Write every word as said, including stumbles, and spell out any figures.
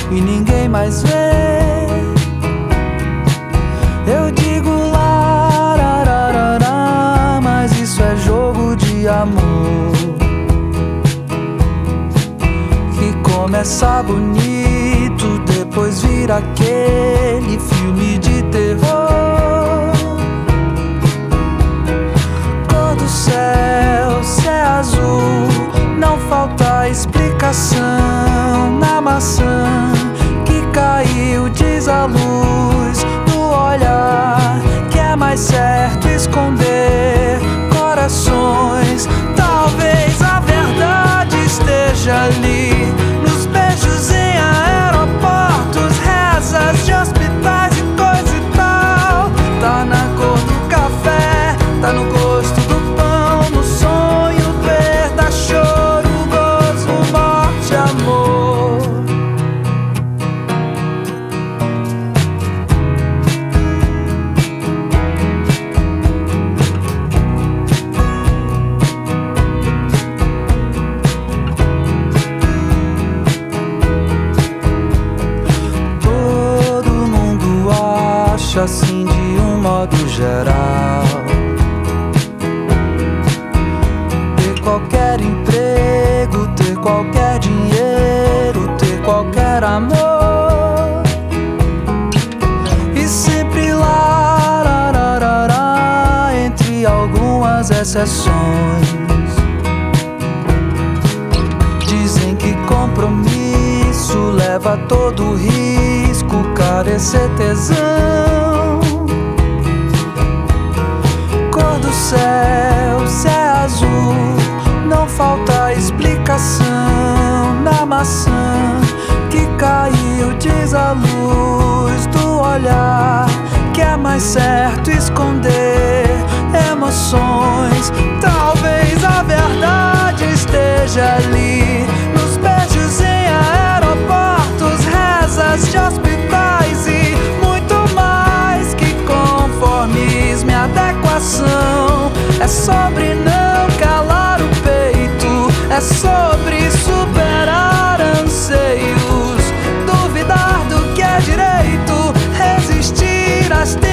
e ninguém mais vê. Eu digo larararará, mas isso é jogo de amor que começa bonito, depois vira aquele filme de terror. Cor do céu, céu azul, não falta explicação. Na maçã que caiu diz a luz do olhar que é mais certo esconder corações. Talvez a verdade esteja ali, nos beijos em aeroportos, rezas de hospitais e coisa e tal. Tá na cor do café, tá no gosto do pão, no sonho, perda, choro, gozo, morte, amor. Todo mundo acha assim de um modo geral. Ter qualquer emprego, ter qualquer dinheiro, ter qualquer amor, e sempre lá, larararará, entre algumas exceções. Dizem que compromisso leva todo risco, carecer tesão. Cor do céu, céu azul, não falta explicação. Na maçã que caiu diz a luz do olhar que é mais certo esconder emoções. Talvez a verdade esteja ali, nos beijos em aeroportos, rezas de hospitais e muito mais que conformismo e adequação. É sobre não calar o peito, é sobre superar anseios, duvidar do que é direito, resistir às